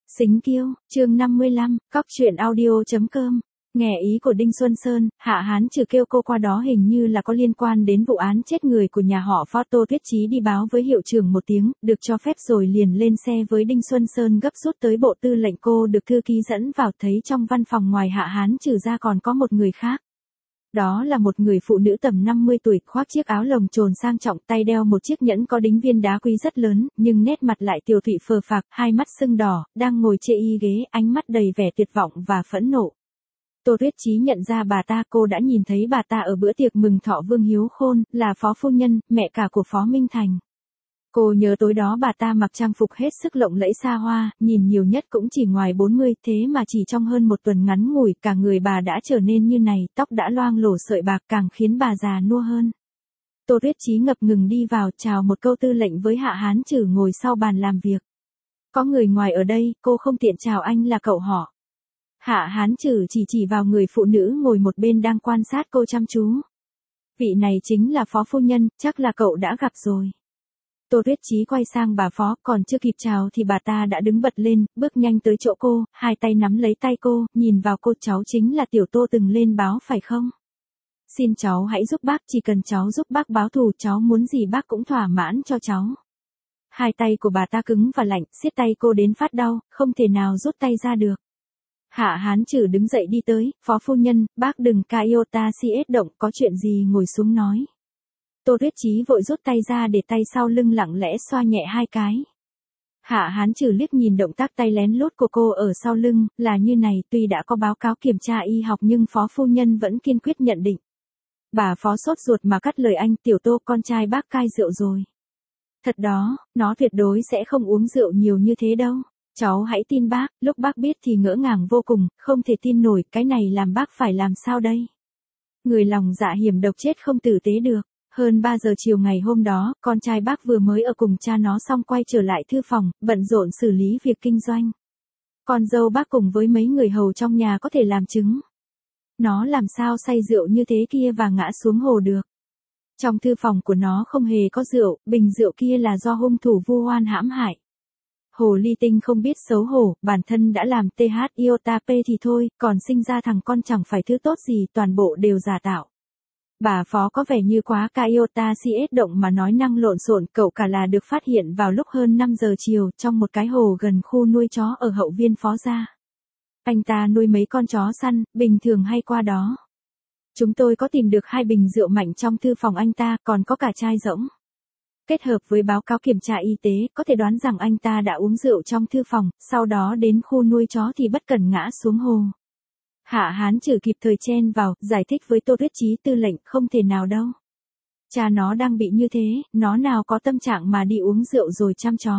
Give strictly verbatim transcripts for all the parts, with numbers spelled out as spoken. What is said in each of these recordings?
Xính Kiêu, chương năm mươi lăm, cóc truyện audio.com. Nghe ý của Đinh Xuân Sơn, Hạ Hán Trừ kêu cô qua đó hình như là có liên quan đến vụ án chết người của nhà họ Phó. Tô Tuyết Chí đi báo với hiệu trưởng một tiếng, được cho phép rồi liền lên xe với Đinh Xuân Sơn gấp rút tới bộ tư lệnh. Cô được thư ký dẫn vào, thấy trong văn phòng ngoài Hạ Hán Trừ ra còn có một người khác. Đó là một người phụ nữ tầm năm mươi tuổi, khoác chiếc áo lồng trồn sang trọng, tay đeo một chiếc nhẫn có đính viên đá quý rất lớn, nhưng nét mặt lại tiều tụy phờ phạc, hai mắt sưng đỏ, đang ngồi chê y ghế, ánh mắt đầy vẻ tuyệt vọng và phẫn nộ. Tô Tuyết Chí nhận ra bà ta, cô đã nhìn thấy bà ta ở bữa tiệc mừng thọ Vương Hiếu Khôn, là Phó phu nhân, mẹ cả của Phó Minh Thành. Cô nhớ tối đó bà ta mặc trang phục hết sức lộng lẫy xa hoa, nhìn nhiều nhất cũng chỉ ngoài bốn mươi, thế mà chỉ trong hơn một tuần ngắn ngủi, cả người bà đã trở nên như này, tóc đã loang lổ sợi bạc càng khiến bà già nua hơn. Tô Tuyết Chí ngập ngừng đi vào, chào một câu tư lệnh với Hạ Hán Trừ ngồi sau bàn làm việc. Có người ngoài ở đây, cô không tiện chào anh là cậu họ. Hạ Hán Trừ chỉ chỉ vào người phụ nữ ngồi một bên đang quan sát cô chăm chú. Vị này chính là Phó phu nhân, chắc là cậu đã gặp rồi. Tô Tuyết Chí quay sang bà Phó, còn chưa kịp chào thì bà ta đã đứng bật lên, bước nhanh tới chỗ cô, hai tay nắm lấy tay cô, nhìn vào cô. Cháu chính là tiểu Tô từng lên báo phải không? Xin cháu hãy giúp bác, chỉ cần cháu giúp bác báo thù, cháu muốn gì bác cũng thỏa mãn cho cháu. Hai tay của bà ta cứng và lạnh, siết tay cô đến phát đau, không thể nào rút tay ra được. Hạ Hán Trừ đứng dậy đi tới, Phó phu nhân, bác đừng ca iota si ết động, có chuyện gì ngồi xuống nói. Tô Tuyết Chí vội rút tay ra để tay sau lưng lặng lẽ xoa nhẹ hai cái. Hạ Hán Trừ liếc nhìn động tác tay lén lút của cô ở sau lưng, là như này, tuy đã có báo cáo kiểm tra y học nhưng Phó phu nhân vẫn kiên quyết nhận định. Bà Phó sốt ruột mà cắt lời anh, tiểu Tô con trai bác cai rượu rồi. Thật đó, nó tuyệt đối sẽ không uống rượu nhiều như thế đâu. Cháu hãy tin bác, lúc bác biết thì ngỡ ngàng vô cùng, không thể tin nổi, cái này làm bác phải làm sao đây? Người lòng dạ hiểm độc chết không tử tế được. Hơn ba giờ chiều ngày hôm đó, con trai bác vừa mới ở cùng cha nó xong quay trở lại thư phòng, bận rộn xử lý việc kinh doanh. Con dâu bác cùng với mấy người hầu trong nhà có thể làm chứng. Nó làm sao say rượu như thế kia và ngã xuống hồ được. Trong thư phòng của nó không hề có rượu, bình rượu kia là do hung thủ vu oan hãm hại. Hồ ly tinh không biết xấu hổ, bản thân đã làm th iota p thì thôi, còn sinh ra thằng con chẳng phải thứ tốt gì, toàn bộ đều giả tạo. Bà Phó có vẻ như quá ca iota si ết động mà nói năng lộn xộn, cậu cả là được phát hiện vào lúc hơn năm giờ chiều trong một cái hồ gần khu nuôi chó ở hậu viên Phó gia. Anh ta nuôi mấy con chó săn, bình thường hay qua đó. Chúng tôi có tìm được hai bình rượu mạnh trong thư phòng anh ta, còn có cả chai rỗng. Kết hợp với báo cáo kiểm tra y tế, có thể đoán rằng anh ta đã uống rượu trong thư phòng, sau đó đến khu nuôi chó thì bất cẩn ngã xuống hồ. Hạ Hán Trừ kịp thời chen vào, giải thích với Tô Tuyết Chí, tư lệnh, không thể nào đâu. Cha nó đang bị như thế, nó nào có tâm trạng mà đi uống rượu rồi chăm chó.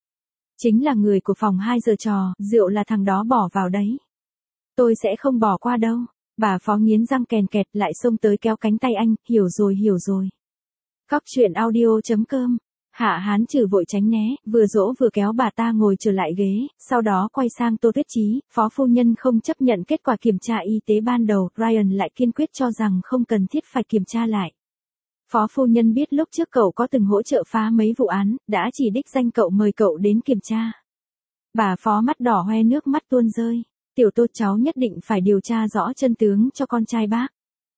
Chính là người của phòng hai giờ trò, rượu là thằng đó bỏ vào đấy. Tôi sẽ không bỏ qua đâu. Bà Phó nghiến răng kèn kẹt lại xông tới kéo cánh tay anh, hiểu rồi hiểu rồi. Cóc truyện audio.com. Hạ Hán Trừ vội tránh né, vừa dỗ vừa kéo bà ta ngồi trở lại ghế, sau đó quay sang Tô Tuyết Chí, Phó phu nhân không chấp nhận kết quả kiểm tra y tế ban đầu, Ryan lại kiên quyết cho rằng không cần thiết phải kiểm tra lại. Phó phu nhân biết lúc trước cậu có từng hỗ trợ phá mấy vụ án, đã chỉ đích danh cậu mời cậu đến kiểm tra. Bà Phó mắt đỏ hoe nước mắt tuôn rơi, tiểu Tô cháu nhất định phải điều tra rõ chân tướng cho con trai bác.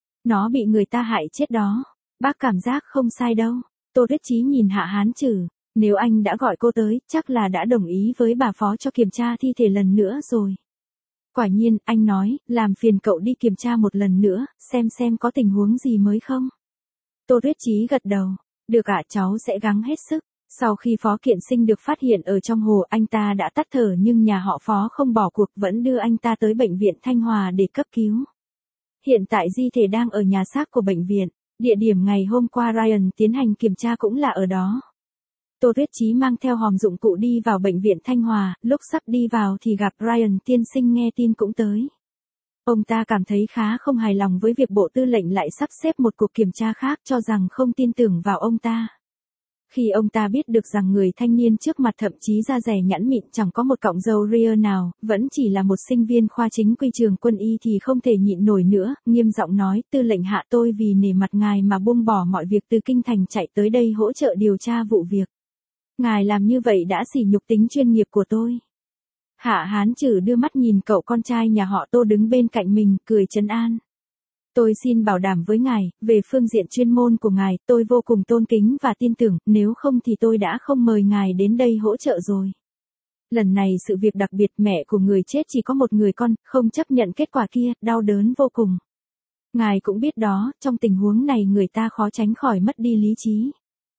Nó bị người ta hại chết đó, bác cảm giác không sai đâu. Tô Tuyết Chí nhìn Hạ Hán Trừ, nếu anh đã gọi cô tới, chắc là đã đồng ý với bà Phó cho kiểm tra thi thể lần nữa rồi. Quả nhiên, anh nói, làm phiền cậu đi kiểm tra một lần nữa, xem xem có tình huống gì mới không. Tô Tuyết Chí gật đầu, được ạ, cháu sẽ gắng hết sức. Sau khi Phó Kiện Sinh được phát hiện ở trong hồ, anh ta đã tắt thở nhưng nhà họ Phó không bỏ cuộc, vẫn đưa anh ta tới bệnh viện Thanh Hòa để cấp cứu. Hiện tại di thể đang ở nhà xác của bệnh viện. Địa điểm ngày hôm qua Ryan tiến hành kiểm tra cũng là ở đó. Tô Tuyết Chí mang theo hòm dụng cụ đi vào bệnh viện Thanh Hòa, lúc sắp đi vào thì gặp Ryan tiên sinh nghe tin cũng tới. Ông ta cảm thấy khá không hài lòng với việc bộ tư lệnh lại sắp xếp một cuộc kiểm tra khác, cho rằng không tin tưởng vào ông ta. Khi ông ta biết được rằng người thanh niên trước mặt thậm chí da dẻ nhẵn mịn chẳng có một cọng râu ria nào, vẫn chỉ là một sinh viên khoa chính quy trường quân y thì không thể nhịn nổi nữa, nghiêm giọng nói, tư lệnh hạ, tôi vì nể mặt ngài mà buông bỏ mọi việc từ kinh thành chạy tới đây hỗ trợ điều tra vụ việc. Ngài làm như vậy đã sỉ nhục tính chuyên nghiệp của tôi. Hạ Hán Trử đưa mắt nhìn cậu con trai nhà họ Tô đứng bên cạnh mình, cười trấn an. Tôi xin bảo đảm với ngài, về phương diện chuyên môn của ngài, tôi vô cùng tôn kính và tin tưởng, nếu không thì tôi đã không mời ngài đến đây hỗ trợ rồi. Lần này sự việc đặc biệt, mẹ của người chết chỉ có một người con, không chấp nhận kết quả kia, đau đớn vô cùng. Ngài cũng biết đó, trong tình huống này người ta khó tránh khỏi mất đi lý trí.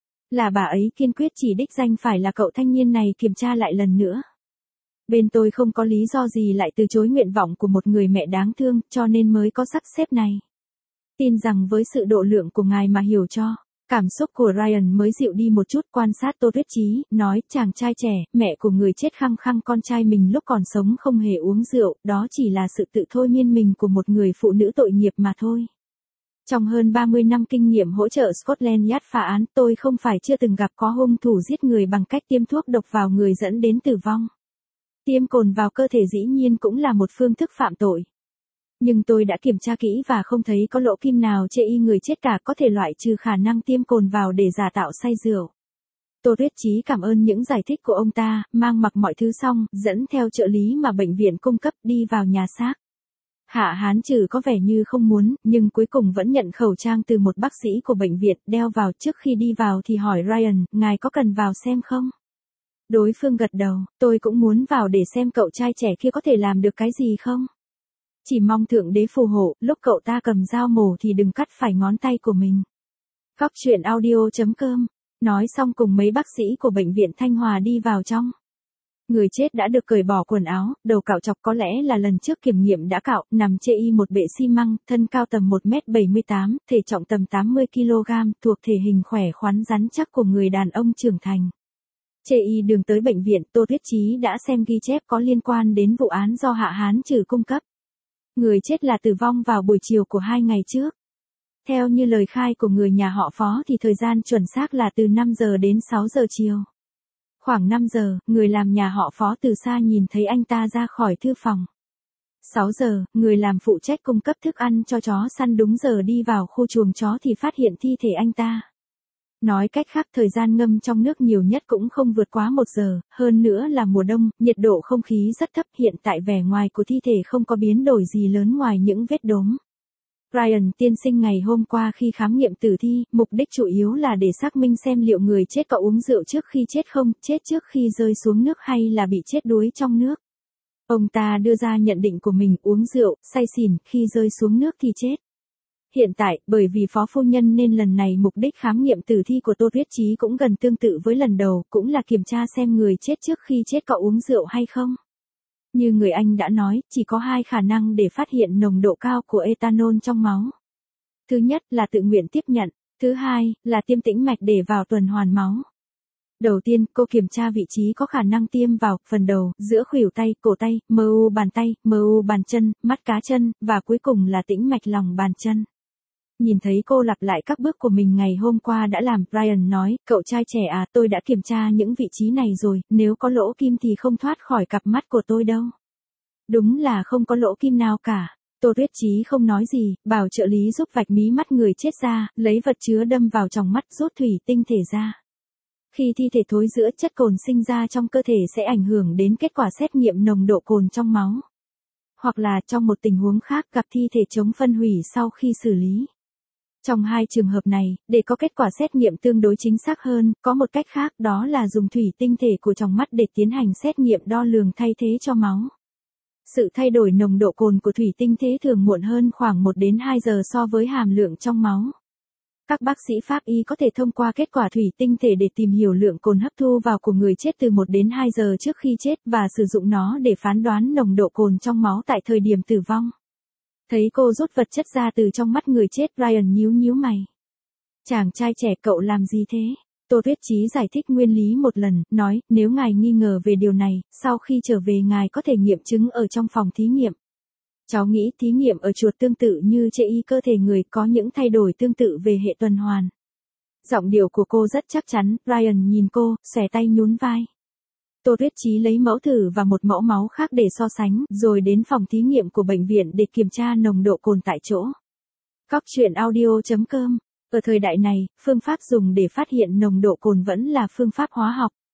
Là bà ấy kiên quyết chỉ đích danh phải là cậu thanh niên này kiểm tra lại lần nữa. Bên tôi không có lý do gì lại từ chối nguyện vọng của một người mẹ đáng thương, cho nên mới có sắp xếp này. Tin rằng với sự độ lượng của ngài mà hiểu cho. Cảm xúc của Ryan mới dịu đi một chút, quan sát Tô Tuyết Chí, nói, chàng trai trẻ, mẹ của người chết khăng khăng con trai mình lúc còn sống không hề uống rượu, đó chỉ là sự tự thôi miên mình của một người phụ nữ tội nghiệp mà thôi. Trong hơn ba mươi năm kinh nghiệm hỗ trợ Scotland Yard phá án, tôi không phải chưa từng gặp có hung thủ giết người bằng cách tiêm thuốc độc vào người dẫn đến tử vong. Tiêm cồn vào cơ thể dĩ nhiên cũng là một phương thức phạm tội. Nhưng tôi đã kiểm tra kỹ và không thấy có lỗ kim nào chê y người chết cả, có thể loại trừ khả năng tiêm cồn vào để giả tạo say rượu. Tô Tuyết Chí cảm ơn những giải thích của ông ta, mang mặc mọi thứ xong, dẫn theo trợ lý mà bệnh viện cung cấp đi vào nhà xác. Hạ Hán Trử có vẻ như không muốn, nhưng cuối cùng vẫn nhận khẩu trang từ một bác sĩ của bệnh viện, đeo vào. Trước khi đi vào thì hỏi Ryan, ngài có cần vào xem không? Đối phương gật đầu, tôi cũng muốn vào để xem cậu trai trẻ kia có thể làm được cái gì không? Chỉ mong thượng đế phù hộ, lúc cậu ta cầm dao mổ thì đừng cắt phải ngón tay của mình. Góc truyện audio chấm com. Nói xong cùng mấy bác sĩ của bệnh viện Thanh Hòa đi vào trong. Người chết đã được cởi bỏ quần áo, đầu cạo chọc có lẽ là lần trước kiểm nghiệm đã cạo, nằm chê y một bệ xi măng, thân cao tầm một mét bảy mươi tám, thể trọng tầm tám mươi ki lô gam, thuộc thể hình khỏe khoắn rắn chắc của người đàn ông trưởng thành. Chê y đường tới bệnh viện, Tô Tuyết Chí đã xem ghi chép có liên quan đến vụ án do Hạ Hán Trử cung cấp. Người chết là tử vong vào buổi chiều của hai ngày trước. Theo như lời khai của người nhà họ Phó thì thời gian chuẩn xác là từ năm giờ đến sáu giờ chiều. Khoảng năm giờ, người làm nhà họ Phó từ xa nhìn thấy anh ta ra khỏi thư phòng. sáu giờ, người làm phụ trách cung cấp thức ăn cho chó săn đúng giờ đi vào khu chuồng chó thì phát hiện thi thể anh ta. Nói cách khác, thời gian ngâm trong nước nhiều nhất cũng không vượt quá một giờ, hơn nữa là mùa đông, nhiệt độ không khí rất thấp, hiện tại vẻ ngoài của thi thể không có biến đổi gì lớn ngoài những vết đốm. Ryan tiên sinh ngày hôm qua khi khám nghiệm tử thi, mục đích chủ yếu là để xác minh xem liệu người chết có uống rượu trước khi chết không, chết trước khi rơi xuống nước hay là bị chết đuối trong nước. Ông ta đưa ra nhận định của mình, uống rượu, say xỉn, khi rơi xuống nước thì chết. Hiện tại, bởi vì phó phu nhân nên lần này mục đích khám nghiệm tử thi của Tô Tuyết Chí cũng gần tương tự với lần đầu, cũng là kiểm tra xem người chết trước khi chết có uống rượu hay không. Như người anh đã nói, chỉ có hai khả năng để phát hiện nồng độ cao của ethanol trong máu. Thứ nhất là tự nguyện tiếp nhận, thứ hai là tiêm tĩnh mạch để vào tuần hoàn máu. Đầu tiên, cô kiểm tra vị trí có khả năng tiêm vào, phần đầu, giữa khuỷu tay, cổ tay, mờ u bàn tay, mờ u bàn chân, mắt cá chân, và cuối cùng là tĩnh mạch lòng bàn chân. Nhìn thấy cô lặp lại các bước của mình ngày hôm qua đã làm, Ryan nói, cậu trai trẻ à, tôi đã kiểm tra những vị trí này rồi, nếu có lỗ kim thì không thoát khỏi cặp mắt của tôi đâu. Đúng là không có lỗ kim nào cả. Tô Tuyết Chí không nói gì, bảo trợ lý giúp vạch mí mắt người chết ra, lấy vật chứa đâm vào tròng mắt, rút thủy tinh thể ra. Khi thi thể thối rữa, chất cồn sinh ra trong cơ thể sẽ ảnh hưởng đến kết quả xét nghiệm nồng độ cồn trong máu. Hoặc là trong một tình huống khác gặp thi thể chống phân hủy sau khi xử lý. Trong hai trường hợp này, để có kết quả xét nghiệm tương đối chính xác hơn, có một cách khác đó là dùng thủy tinh thể của tròng mắt để tiến hành xét nghiệm đo lường thay thế cho máu. Sự thay đổi nồng độ cồn của thủy tinh thể thường muộn hơn khoảng một đến hai giờ so với hàm lượng trong máu. Các bác sĩ pháp y có thể thông qua kết quả thủy tinh thể để tìm hiểu lượng cồn hấp thu vào của người chết từ một đến hai giờ trước khi chết và sử dụng nó để phán đoán nồng độ cồn trong máu tại thời điểm tử vong. Thấy cô rút vật chất ra từ trong mắt người chết, Ryan nhíu nhíu mày. Chàng trai trẻ, cậu làm gì thế? Tô Tuyết Chí giải thích nguyên lý một lần, nói, nếu ngài nghi ngờ về điều này, sau khi trở về ngài có thể nghiệm chứng ở trong phòng thí nghiệm. Cháu nghĩ thí nghiệm ở chuột tương tự như chê y cơ thể người, có những thay đổi tương tự về hệ tuần hoàn. Giọng điệu của cô rất chắc chắn, Ryan nhìn cô, xòe tay nhún vai. Tô Tuyết Chí lấy mẫu thử và một mẫu máu khác để so sánh, rồi đến phòng thí nghiệm của bệnh viện để kiểm tra nồng độ cồn tại chỗ. Góc truyện audio chấm com. Ở thời đại này, phương pháp dùng để phát hiện nồng độ cồn vẫn là phương pháp hóa học.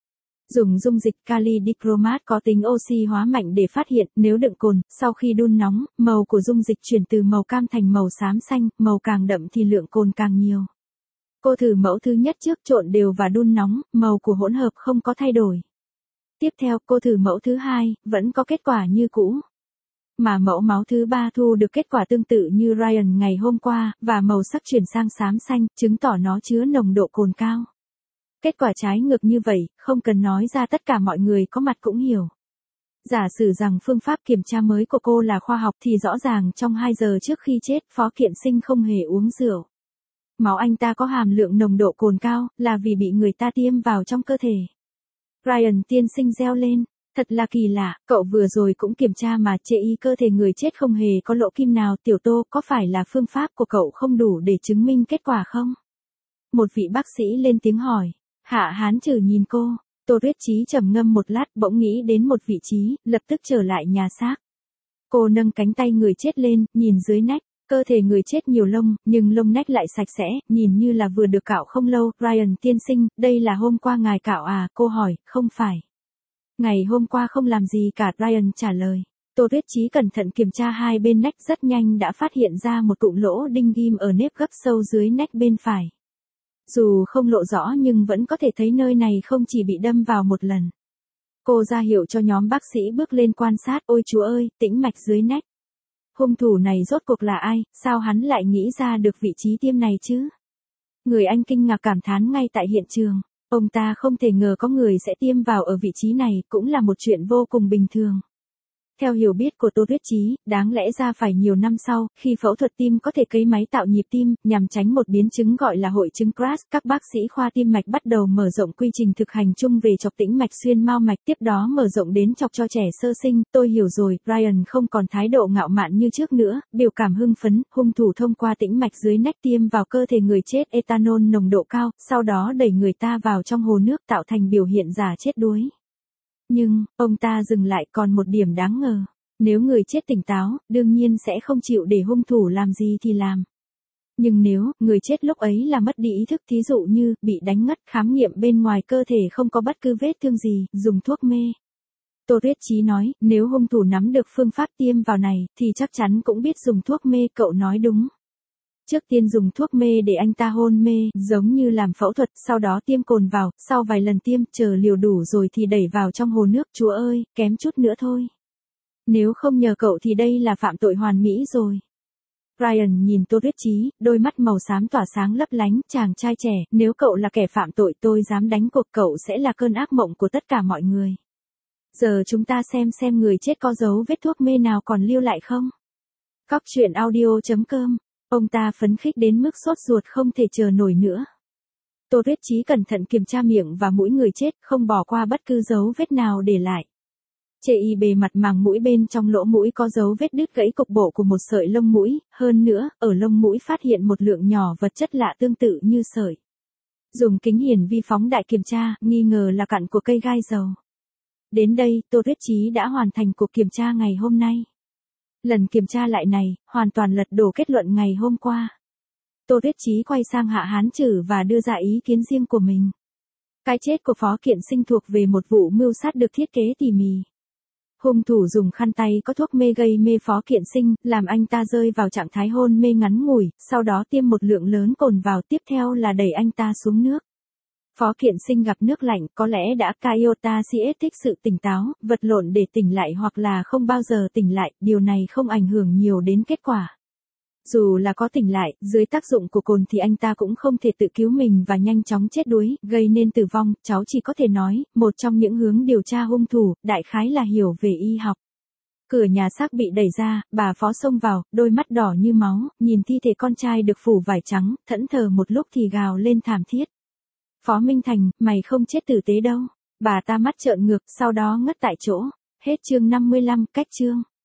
Dùng dung dịch kali dichromat có tính oxy hóa mạnh để phát hiện nếu đựng cồn, sau khi đun nóng, màu của dung dịch chuyển từ màu cam thành màu xám xanh, màu càng đậm thì lượng cồn càng nhiều. Cô thử mẫu thứ nhất trước, trộn đều và đun nóng, màu của hỗn hợp không có thay đổi. Tiếp theo, cô thử mẫu thứ hai, vẫn có kết quả như cũ. Mà mẫu máu thứ ba thu được kết quả tương tự như Ryan ngày hôm qua, và màu sắc chuyển sang xám xanh, chứng tỏ nó chứa nồng độ cồn cao. Kết quả trái ngược như vậy, không cần nói ra tất cả mọi người có mặt cũng hiểu. Giả sử rằng phương pháp kiểm tra mới của cô là khoa học thì rõ ràng trong hai giờ trước khi chết, Phó Kiện Sinh không hề uống rượu. Máu anh ta có hàm lượng nồng độ cồn cao, là vì bị người ta tiêm vào trong cơ thể. Ryan tiên sinh reo lên, thật là kỳ lạ, cậu vừa rồi cũng kiểm tra mà chê y cơ thể người chết không hề có lỗ kim nào. Tiểu Tô, có phải là phương pháp của cậu không đủ để chứng minh kết quả không? Một vị bác sĩ lên tiếng hỏi. Hạ Hán Trừ nhìn cô, Tô Tuyết Chí trầm ngâm một lát bỗng nghĩ đến một vị trí, lập tức trở lại nhà xác. Cô nâng cánh tay người chết lên, nhìn dưới nách, cơ thể người chết nhiều lông, nhưng lông nách lại sạch sẽ, nhìn như là vừa được cạo không lâu. Ryan tiên sinh, đây là hôm qua ngài cạo à? Cô hỏi, không phải. Ngày hôm qua không làm gì cả, Ryan trả lời. Tô Tuyết Chí cẩn thận kiểm tra hai bên nách, rất nhanh đã phát hiện ra một cụm lỗ đinh ghim ở nếp gấp sâu dưới nách bên phải. Dù không lộ rõ nhưng vẫn có thể thấy nơi này không chỉ bị đâm vào một lần. Cô ra hiệu cho nhóm bác sĩ bước lên quan sát. Ôi Chúa ơi, tĩnh mạch dưới nách. Hung thủ này rốt cuộc là ai, sao hắn lại nghĩ ra được vị trí tiêm này chứ? Người anh kinh ngạc cảm thán ngay tại hiện trường. Ông ta không thể ngờ có người sẽ tiêm vào ở vị trí này, cũng là một chuyện vô cùng bình thường. Theo hiểu biết của Tô Tuyết Chí, đáng lẽ ra phải nhiều năm sau, khi phẫu thuật tim có thể cấy máy tạo nhịp tim, nhằm tránh một biến chứng gọi là hội chứng crash, các bác sĩ khoa tim mạch bắt đầu mở rộng quy trình thực hành chung về chọc tĩnh mạch xuyên mao mạch, tiếp đó mở rộng đến chọc cho trẻ sơ sinh. Tôi hiểu rồi, Ryan không còn thái độ ngạo mạn như trước nữa, biểu cảm hưng phấn, hung thủ thông qua tĩnh mạch dưới nách tiêm vào cơ thể người chết ethanol nồng độ cao, sau đó đẩy người ta vào trong hồ nước tạo thành biểu hiện giả chết đuối. Nhưng, ông ta dừng lại, còn một điểm đáng ngờ. Nếu người chết tỉnh táo, đương nhiên sẽ không chịu để hung thủ làm gì thì làm. Nhưng nếu, người chết lúc ấy là mất đi ý thức, thí dụ như, bị đánh ngất, khám nghiệm bên ngoài cơ thể không có bất cứ vết thương gì, dùng thuốc mê. Tô Tuyết Chí nói, nếu hung thủ nắm được phương pháp tiêm vào này, thì chắc chắn cũng biết dùng thuốc mê. Cậu nói đúng. Trước tiên dùng thuốc mê để anh ta hôn mê, giống như làm phẫu thuật, sau đó tiêm cồn vào, sau vài lần tiêm, chờ liều đủ rồi thì đẩy vào trong hồ nước. Chúa ơi, kém chút nữa thôi. Nếu không nhờ cậu thì đây là phạm tội hoàn mỹ rồi. Ryan nhìn Tô Tuyết Chí, đôi mắt màu xám tỏa sáng lấp lánh, chàng trai trẻ, nếu cậu là kẻ phạm tội tôi dám đánh cuộc cậu sẽ là cơn ác mộng của tất cả mọi người. Giờ chúng ta xem xem người chết có dấu vết thuốc mê nào còn lưu lại không. Cóc truyện audio chấm com. Ông ta phấn khích đến mức sốt ruột không thể chờ nổi nữa. Tô Tuyết Chí cẩn thận kiểm tra miệng và mũi người chết, không bỏ qua bất cứ dấu vết nào để lại. Chê y bề mặt màng mũi bên trong lỗ mũi có dấu vết đứt gãy cục bộ của một sợi lông mũi, hơn nữa, ở lông mũi phát hiện một lượng nhỏ vật chất lạ tương tự như sợi. Dùng kính hiển vi phóng đại kiểm tra, nghi ngờ là cặn của cây gai dầu. Đến đây, Tô Tuyết Chí đã hoàn thành cuộc kiểm tra ngày hôm nay. Lần kiểm tra lại này, hoàn toàn lật đổ kết luận ngày hôm qua. Tô Tuyết Chí quay sang Hạ Hán Trừ và đưa ra ý kiến riêng của mình. Cái chết của Phó Kiện Sinh thuộc về một vụ mưu sát được thiết kế tỉ mỉ. Hung thủ dùng khăn tay có thuốc mê gây mê Phó Kiện Sinh, làm anh ta rơi vào trạng thái hôn mê ngắn ngủi, sau đó tiêm một lượng lớn cồn vào, tiếp theo là đẩy anh ta xuống nước. Phó Kiện Sinh gặp nước lạnh, có lẽ đã Kaiota Siết thích sự tỉnh táo, vật lộn để tỉnh lại hoặc là không bao giờ tỉnh lại, điều này không ảnh hưởng nhiều đến kết quả. Dù là có tỉnh lại, dưới tác dụng của cồn thì anh ta cũng không thể tự cứu mình và nhanh chóng chết đuối, gây nên tử vong. Cháu chỉ có thể nói, một trong những hướng điều tra hung thủ, đại khái là hiểu về y học. Cửa nhà xác bị đẩy ra, bà Phó xông vào, đôi mắt đỏ như máu, nhìn thi thể con trai được phủ vải trắng, thẫn thờ một lúc thì gào lên thảm thiết. Phó Minh Thành, mày không chết tử tế đâu. Bà ta mắt trợn ngược, sau đó ngất tại chỗ. Hết chương năm mươi lăm, cách chương.